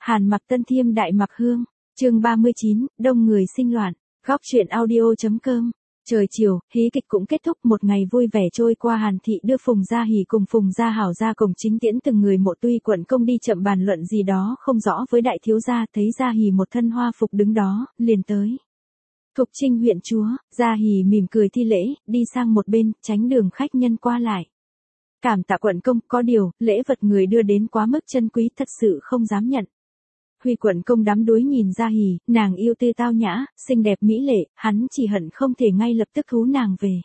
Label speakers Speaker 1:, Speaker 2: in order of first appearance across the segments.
Speaker 1: Hàn Mặc Tân Thiêm Đại Mặc Hương, chương 39, đông người sinh loạn, góc truyện audio.com. Trời chiều, hí kịch cũng kết thúc, một ngày vui vẻ trôi qua. Hàn Thị đưa Phùng Gia Hỉ cùng Phùng Gia Hảo ra cổng chính tiễn từng người mộ. Tuy quận công đi chậm bàn luận gì đó không rõ với đại thiếu gia, thấy Gia Hỉ một thân hoa phục đứng đó, liền tới. Thục Trinh huyện chúa. Gia Hỉ mỉm cười thi lễ, đi sang một bên, tránh đường khách nhân qua lại. Cảm tạ quận công, có điều, lễ vật người đưa đến quá mức chân quý, thật sự không dám nhận. Huy quận công đắm đuối nhìn Gia Hỉ, nàng yêu tư tao nhã, xinh đẹp mỹ lệ, hắn chỉ hận không thể ngay lập tức thú nàng về.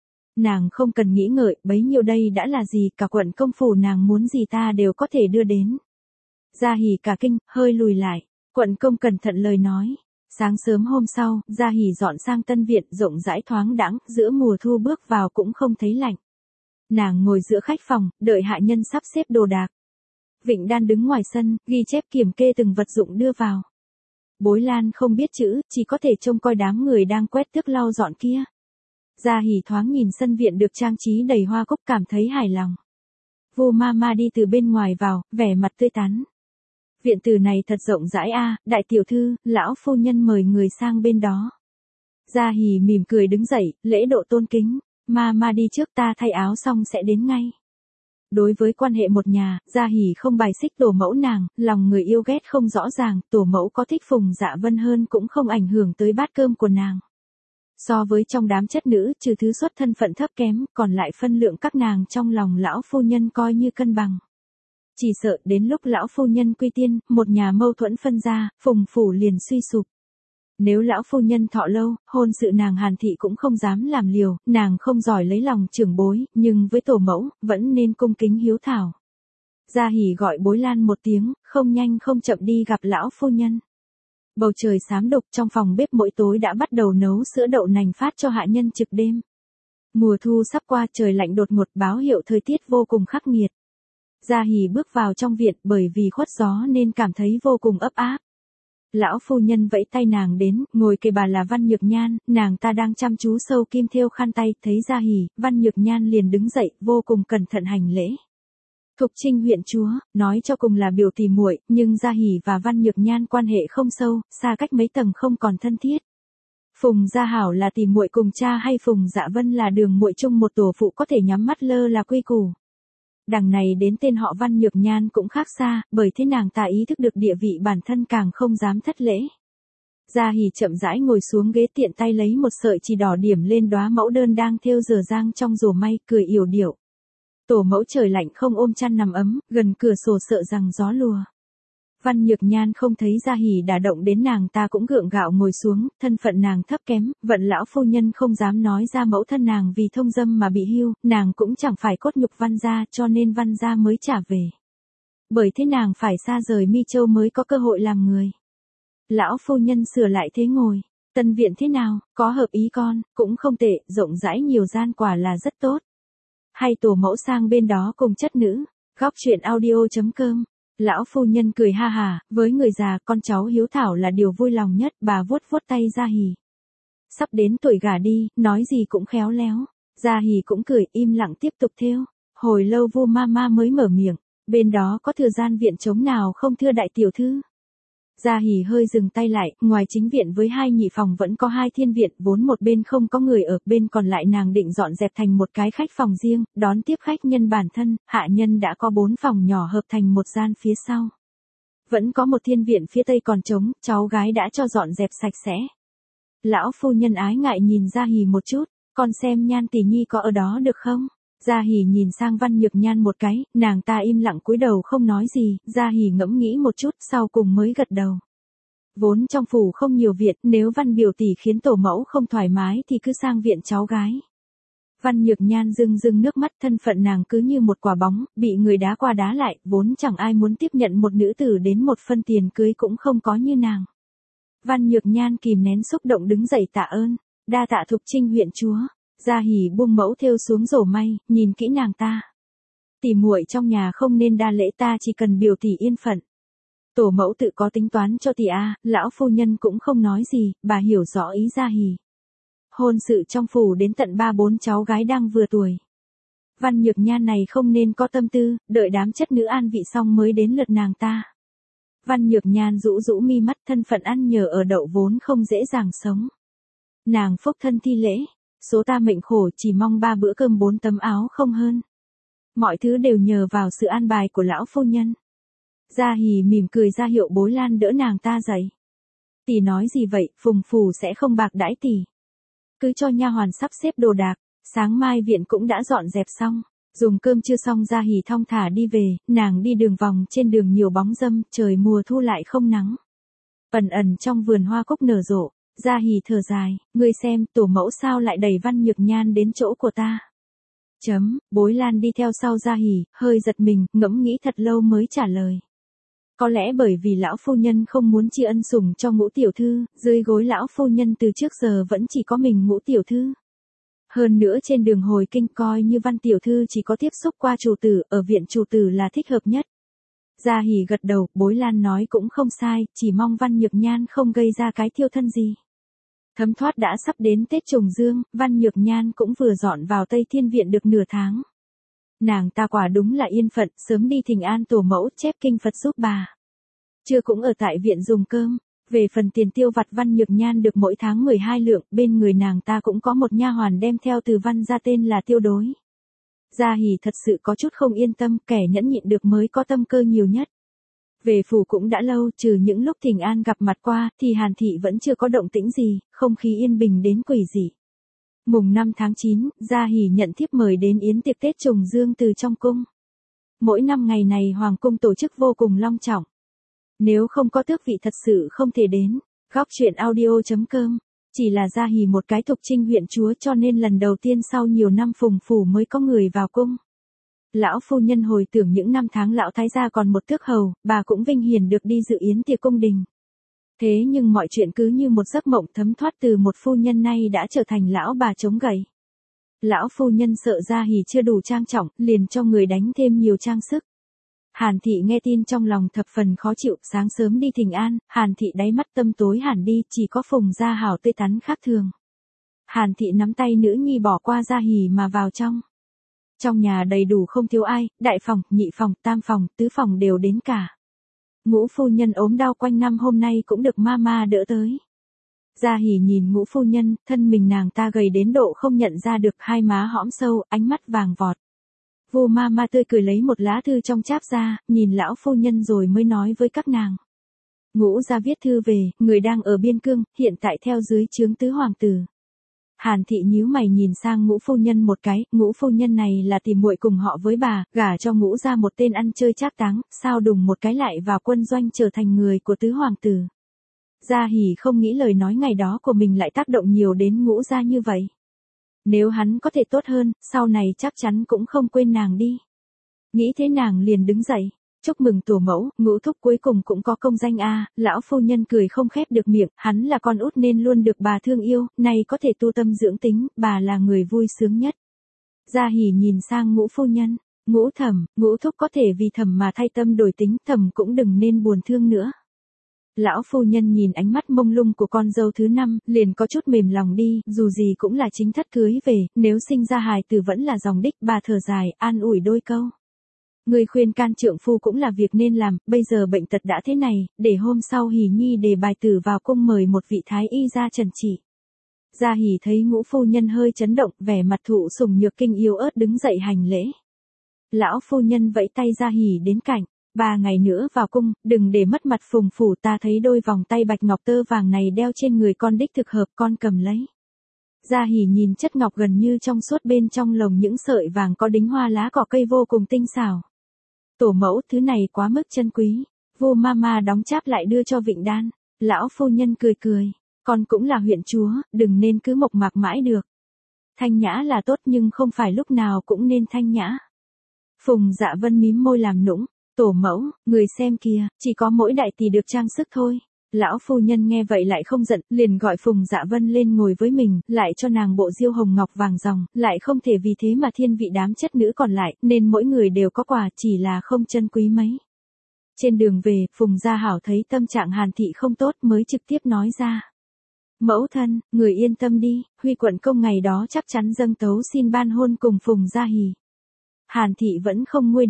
Speaker 1: Nàng không cần nghĩ ngợi, bấy nhiêu đây đã là gì, cả quận công phủ nàng muốn gì ta đều có thể đưa đến. Gia Hỉ cả kinh, hơi lùi lại, quận công cẩn thận lời nói. Sáng sớm hôm sau, Gia Hỉ dọn sang tân viện, rộng rãi thoáng đãng, giữa mùa thu bước vào cũng không thấy lạnh. Nàng ngồi giữa khách phòng, đợi hạ nhân sắp xếp đồ đạc. Vịnh Đan đứng ngoài sân, ghi chép kiểm kê từng vật dụng đưa vào. Bối Lan không biết chữ, chỉ có thể trông coi đám người đang quét tước lau dọn kia. Gia Hỉ thoáng nhìn sân viện được trang trí đầy hoa cúc, cảm thấy hài lòng. Vu Mama đi từ bên ngoài vào, vẻ mặt tươi tắn. Viện tử này thật rộng rãi a, đại tiểu thư, lão phu nhân mời người sang bên đó. Gia Hỉ mỉm cười đứng dậy, lễ độ tôn kính. Mama đi trước, ta thay áo xong sẽ đến ngay. Đối với quan hệ một nhà, Gia Hỉ không bài xích tổ mẫu nàng, lòng người yêu ghét không rõ ràng, tổ mẫu có thích Phùng Dạ Vân hơn cũng không ảnh hưởng tới bát cơm của nàng. So với trong đám chất nữ, trừ thứ xuất thân phận thấp kém, còn lại phân lượng các nàng trong lòng lão phu nhân coi như cân bằng. Chỉ sợ đến lúc lão phu nhân quy tiên, một nhà mâu thuẫn phân ra, Phùng phủ liền suy sụp. Nếu lão phu nhân thọ lâu, hôn sự nàng Hàn Thị cũng không dám làm liều, nàng không giỏi lấy lòng trưởng bối, nhưng với tổ mẫu, vẫn nên cung kính hiếu thảo. Gia Hỉ gọi Bối Lan một tiếng, không nhanh không chậm đi gặp lão phu nhân. Bầu trời xám đục, trong phòng bếp mỗi tối đã bắt đầu nấu sữa đậu nành phát cho hạ nhân trực đêm. Mùa thu sắp qua, trời lạnh đột ngột, báo hiệu thời tiết vô cùng khắc nghiệt. Gia Hỉ bước vào trong viện, bởi vì khuất gió nên cảm thấy vô cùng ấp áp. Lão phu nhân vẫy tay nàng đến, ngồi kề bà là Văn Nhược Nhan, nàng ta đang chăm chú sâu kim thêu khăn tay, thấy Gia Hỉ, Văn Nhược Nhan liền đứng dậy, vô cùng cẩn thận hành lễ. Thục Trinh huyện chúa, nói cho cùng là biểu tỷ muội, nhưng Gia Hỉ và Văn Nhược Nhan quan hệ không sâu, xa cách mấy tầng không còn thân thiết. Phùng Gia Hảo là tỷ muội cùng cha hay Phùng Dạ Vân là đường muội chung một tổ phụ có thể nhắm mắt lơ là quy củ. Đằng này đến tên họ Văn Nhược Nhan cũng khác xa, bởi thế nàng ta ý thức được địa vị bản thân càng không dám thất lễ. Gia Hỉ chậm rãi ngồi xuống ghế, tiện tay lấy một sợi chỉ đỏ điểm lên đóa mẫu đơn đang thêu dở dang trong rổ may, cười yểu điệu. Tổ mẫu trời lạnh không ôm chăn nằm ấm, gần cửa sổ sợ rằng gió lùa. Văn Nhược Nhan không thấy Gia Hỉ đả động đến nàng ta cũng gượng gạo ngồi xuống, thân phận nàng thấp kém, vận lão phu nhân không dám nói ra mẫu thân nàng vì thông dâm mà bị hưu, nàng cũng chẳng phải cốt nhục Văn gia cho nên Văn gia mới trả về. Bởi thế nàng phải xa rời Mi Châu mới có cơ hội làm người. Lão phu nhân sửa lại thế ngồi, tân viện thế nào, có hợp ý con, cũng không tệ, rộng rãi nhiều gian, quả là rất tốt. Hay tổ mẫu sang bên đó cùng chất nữ, góc truyện audio.com. Lão phu nhân cười ha hà, với người già con cháu hiếu thảo là điều vui lòng nhất, bà vuốt vuốt tay Gia Hỉ. Sắp đến tuổi gả đi, nói gì cũng khéo léo. Gia Hỉ cũng cười, im lặng tiếp tục thêu. Hồi lâu Vu Mama mới mở miệng, bên đó có thừa gian viện trống nào không thưa đại tiểu thư? Gia Hỉ hơi dừng tay lại, ngoài chính viện với 2 nhị phòng vẫn có 2 thiên viện, vốn một bên không có người ở, bên còn lại nàng định dọn dẹp thành một cái khách phòng riêng, đón tiếp khách nhân bản thân, hạ nhân đã có 4 phòng nhỏ hợp thành một gian phía sau. Vẫn có một thiên viện phía tây còn trống, cháu gái đã cho dọn dẹp sạch sẽ. Lão phu nhân ái ngại nhìn Gia Hỉ một chút, con xem Nhan tỷ nhi có ở đó được không? Gia Hỉ nhìn sang Văn Nhược Nhan một cái, nàng ta im lặng cúi đầu không nói gì, Gia Hỉ ngẫm nghĩ một chút, sau cùng mới gật đầu. Vốn trong phủ không nhiều viện, nếu Văn biểu tỷ khiến tổ mẫu không thoải mái thì cứ sang viện cháu gái. Văn Nhược Nhan rưng rưng nước mắt, thân phận nàng cứ như một quả bóng, bị người đá qua đá lại, vốn chẳng ai muốn tiếp nhận một nữ tử đến một phân tiền cưới cũng không có như nàng. Văn Nhược Nhan kìm nén xúc động đứng dậy tạ ơn, đa tạ Thục Trinh huyện chúa. Gia Hỉ buông mẫu thêu xuống rổ may, nhìn kỹ nàng ta. Tỷ muội trong nhà không nên đa lễ, ta chỉ cần biểu tỷ yên phận. Tổ mẫu tự có tính toán cho tỷ a, lão phu nhân cũng không nói gì, bà hiểu rõ ý Gia Hỉ. Hôn sự trong phủ đến tận 3-4 cháu gái đang vừa tuổi. Văn Nhược Nhan này không nên có tâm tư, đợi đám chất nữ an vị xong mới đến lượt nàng ta. Văn Nhược Nhan rũ rũ mi mắt, thân phận ăn nhờ ở đậu vốn không dễ dàng sống. Nàng phúc thân thi lễ, số ta mệnh khổ chỉ mong 3 bữa cơm 4 tấm áo không hơn. Mọi thứ đều nhờ vào sự an bài của lão phu nhân. Gia Hỉ mỉm cười ra hiệu Bối Lan đỡ nàng ta dậy. Tỷ nói gì vậy, phùng phủ sẽ không bạc đãi tỷ. Cứ cho nha hoàn sắp xếp đồ đạc, sáng mai viện cũng đã dọn dẹp xong. Dùng cơm chưa xong Gia Hỉ thong thả đi về, nàng đi đường vòng trên đường nhiều bóng râm, trời mùa thu lại không nắng. Ẩn ẩn trong vườn hoa cúc nở rộ, Gia Hỉ thở dài, ngươi xem tổ mẫu sao lại đẩy Văn Nhược Nhan đến chỗ của ta. Bối Lan đi theo sau Gia Hỉ, hơi giật mình, ngẫm nghĩ thật lâu mới trả lời. Có lẽ bởi vì lão phu nhân không muốn tri ân sủng cho Ngũ tiểu thư, dưới gối lão phu nhân từ trước giờ vẫn chỉ có mình Ngũ tiểu thư. Hơn nữa trên đường hồi kinh coi như Văn tiểu thư chỉ có tiếp xúc qua chủ tử, ở viện chủ tử là thích hợp nhất. Gia Hỉ gật đầu, Bối Lan nói cũng không sai, chỉ mong Văn Nhược Nhan không gây ra cái thiêu thân gì. Thấm thoát đã sắp đến Tết Trùng Dương, Văn Nhược Nhan cũng vừa dọn vào Tây Thiên Viện được nửa tháng. Nàng ta quả đúng là yên phận, sớm đi thỉnh an tổ mẫu chép kinh Phật giúp bà. Trưa cũng ở tại viện dùng cơm. Về phần tiền tiêu vặt Văn Nhược Nhan được mỗi tháng 12 lượng, bên người nàng ta cũng có một nha hoàn đem theo từ Văn gia tên là Tiêu Đối. Gia Hỉ thật sự có chút không yên tâm, kẻ nhẫn nhịn được mới có tâm cơ nhiều nhất. Về phủ cũng đã lâu, trừ những lúc thỉnh an gặp mặt qua, thì Hàn thị vẫn chưa có động tĩnh gì, không khí yên bình đến quỷ dị. Mùng 5 tháng 9, Gia Hỉ nhận thiếp mời đến yến tiệc Tết Trùng Dương từ trong cung. Mỗi năm ngày này hoàng cung tổ chức vô cùng long trọng. Nếu không có tước vị thật sự không thể đến. Góc truyện audio.com. Chỉ là Gia Hỉ một cái thục trinh huyện chúa cho nên lần đầu tiên sau nhiều năm phùng phủ mới có người vào cung. Lão phu nhân hồi tưởng những năm tháng lão thái gia còn một tước hầu, bà cũng vinh hiển được đi dự yến tiệc cung đình. Thế nhưng mọi chuyện cứ như một giấc mộng thấm thoát, từ một phu nhân nay đã trở thành lão bà chống gậy. Lão phu nhân sợ Gia Hỉ chưa đủ trang trọng, liền cho người đánh thêm nhiều trang sức. Hàn thị nghe tin trong lòng thập phần khó chịu, sáng sớm đi thỉnh an, Hàn thị đáy mắt tâm tối hẳn đi, chỉ có Phùng Gia Hảo tươi tắn khác thường. Hàn thị nắm tay nữ nhi bỏ qua Gia Hỉ mà vào trong. Trong nhà đầy đủ không thiếu ai, đại phòng, nhị phòng, tam phòng, tứ phòng đều đến cả. Ngũ phu nhân ốm đau quanh năm hôm nay cũng được mama đỡ tới. Gia Hỉ nhìn Ngũ phu nhân, thân mình nàng ta gầy đến độ không nhận ra được, hai má hõm sâu, ánh mắt vàng vọt. Vu mama tươi cười lấy một lá thư trong cháp ra, nhìn lão phu nhân rồi mới nói với các nàng. Ngũ gia viết thư về, người đang ở biên cương, hiện tại theo dưới trướng tứ hoàng tử. Hàn thị nhíu mày nhìn sang Ngũ phu nhân một cái, Ngũ phu nhân này là tìm muội cùng họ với bà, gả cho Ngũ gia một tên ăn chơi trác táng, sao đùng một cái lại vào quân doanh trở thành người của tứ hoàng tử. Gia Hỉ không nghĩ lời nói ngày đó của mình lại tác động nhiều đến Ngũ gia như vậy. Nếu hắn có thể tốt hơn, sau này chắc chắn cũng không quên nàng đi. Nghĩ thế nàng liền đứng dậy. Chúc mừng tổ mẫu, Ngũ thúc cuối cùng cũng có công danh a. Lão phu nhân cười không khép được miệng, hắn là con út nên luôn được bà thương yêu, nay có thể tu tâm dưỡng tính, bà là người vui sướng nhất. Gia Hỉ nhìn sang Ngũ phu nhân, Ngũ thẩm, Ngũ thúc có thể vì thẩm mà thay tâm đổi tính, thẩm cũng đừng nên buồn thương nữa. Lão phu nhân nhìn ánh mắt mông lung của con dâu thứ 5, liền có chút mềm lòng đi, dù gì cũng là chính thất cưới về, nếu sinh ra hài tử vẫn là dòng đích, bà thở dài, an ủi đôi câu. Người khuyên can trượng phu cũng là việc nên làm, bây giờ bệnh tật đã thế này, để hôm sau Hỉ nhi đề bài tử vào cung mời một vị thái y ra trần trị. Gia Hỉ thấy Ngũ phu nhân hơi chấn động, vẻ mặt thụ sủng nhược kinh yếu ớt đứng dậy hành lễ. Lão phu nhân vẫy tay Gia Hỉ đến cạnh. 3 ngày nữa vào cung, đừng để mất mặt phùng phủ, ta thấy đôi vòng tay bạch ngọc tơ vàng này đeo trên người con đích thực hợp, con cầm lấy. Gia Hỉ nhìn chất ngọc gần như trong suốt, bên trong lồng những sợi vàng có đính hoa lá cỏ cây vô cùng tinh xảo. Tổ mẫu, thứ này quá mức chân quý. Vu mama đóng cháp lại đưa cho Vịnh Đan. Lão phu nhân cười cười, con cũng là huyện chúa, đừng nên cứ mộc mạc mãi được. Thanh nhã là tốt nhưng không phải lúc nào cũng nên thanh nhã. Phùng Dạ Vân mím môi làm nũng. Tổ mẫu, người xem kìa, chỉ có mỗi đại tỷ được trang sức thôi. Lão phu nhân nghe vậy lại không giận, liền gọi Phùng Dạ Vân lên ngồi với mình, lại cho nàng bộ diêu hồng ngọc vàng ròng, lại không thể vì thế mà thiên vị đám chất nữ còn lại, nên mỗi người đều có quà, chỉ là không chân quý mấy. Trên đường về, Phùng Gia Hảo thấy tâm trạng Hàn thị không tốt mới trực tiếp nói ra. Mẫu thân, người yên tâm đi, Huy quận công ngày đó chắc chắn dâng tấu xin ban hôn cùng Phùng Gia Hỉ. Hàn thị vẫn không nguôi được.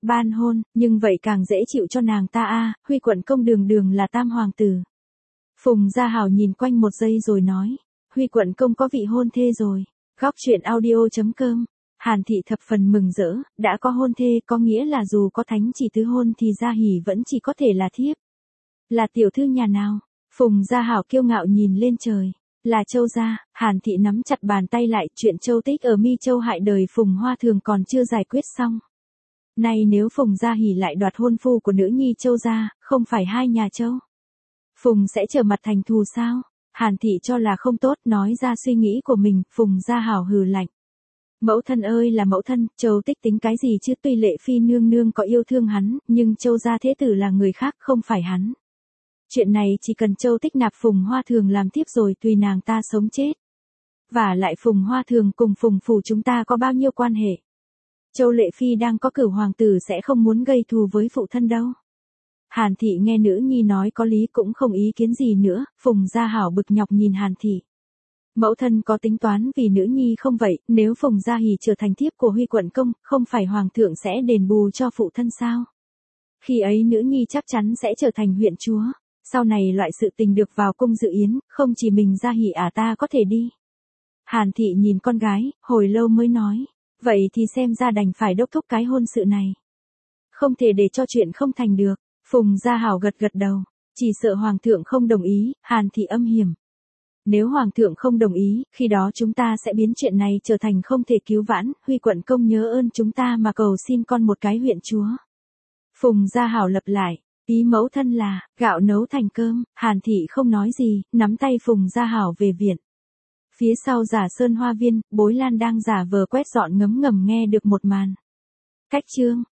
Speaker 1: ban hôn, nhưng vậy càng dễ chịu cho nàng ta a, Huy quận công đường đường là tam hoàng tử. Phùng Gia Hảo nhìn quanh một giây rồi nói, Huy quận công có vị hôn thê rồi. Góc truyện audio.com. Hàn Thị thập phần mừng rỡ, đã có hôn thê có nghĩa là dù có thánh chỉ tứ hôn thì Gia Hỷ vẫn chỉ có thể là thiếp. Là tiểu thư nhà nào? Phùng Gia Hảo kiêu ngạo nhìn lên trời. Là Châu gia. Hàn Thị nắm chặt bàn tay lại, chuyện Châu Tích ở Mi Châu hại đời Phùng Hoa Thường còn chưa giải quyết xong. Nay nếu Phùng Gia Hỷ lại đoạt hôn phu của nữ nhi Châu gia, không phải hai nhà Châu. Phùng sẽ trở mặt thành thù sao? Hàn Thị cho là không tốt, nói ra suy nghĩ của mình. Phùng Gia Hảo hừ lạnh. Mẫu thân ơi là mẫu thân, Châu Tích tính cái gì chứ, tuy Lệ Phi nương nương có yêu thương hắn, nhưng Châu gia thế tử là người khác, không phải hắn. Chuyện này chỉ cần Châu Tích nạp Phùng Hoa Thường làm tiếp rồi tùy nàng ta sống chết. Và lại Phùng Hoa Thường cùng Phùng phủ chúng ta có bao nhiêu quan hệ. Châu Lệ Phi đang có cửu hoàng tử sẽ không muốn gây thù với phụ thân đâu. Hàn Thị nghe nữ nhi nói có lý cũng không ý kiến gì nữa. Phùng Gia Hảo bực nhọc nhìn Hàn Thị. Mẫu thân có tính toán vì nữ nhi không vậy, nếu Phùng Gia Hỷ trở thành thiếp của Huy quận công, không phải hoàng thượng sẽ đền bù cho phụ thân sao? Khi ấy nữ nhi chắc chắn sẽ trở thành huyện chúa. Sau này loại sự tình được vào cung dự yến, không chỉ mình Gia Hỷ ta có thể đi. Hàn Thị nhìn con gái, hồi lâu mới nói, vậy thì xem ra đành phải đốc thúc cái hôn sự này. Không thể để cho chuyện không thành được. Phùng Gia Hảo gật gật đầu, chỉ sợ hoàng thượng không đồng ý. Hàn Thị âm hiểm. Nếu hoàng thượng không đồng ý, khi đó chúng ta sẽ biến chuyện này trở thành không thể cứu vãn. Huy quận công nhớ ơn chúng ta mà cầu xin con một cái huyện chúa. Phùng Gia Hảo lặp lại, ý mẫu thân là, gạo nấu thành cơm. Hàn Thị không nói gì, nắm tay Phùng Gia Hảo về viện. Phía sau Giả Sơn Hoa Viên, Bối Lan đang giả vờ quét dọn ngấm ngầm nghe được một màn. Cách chương.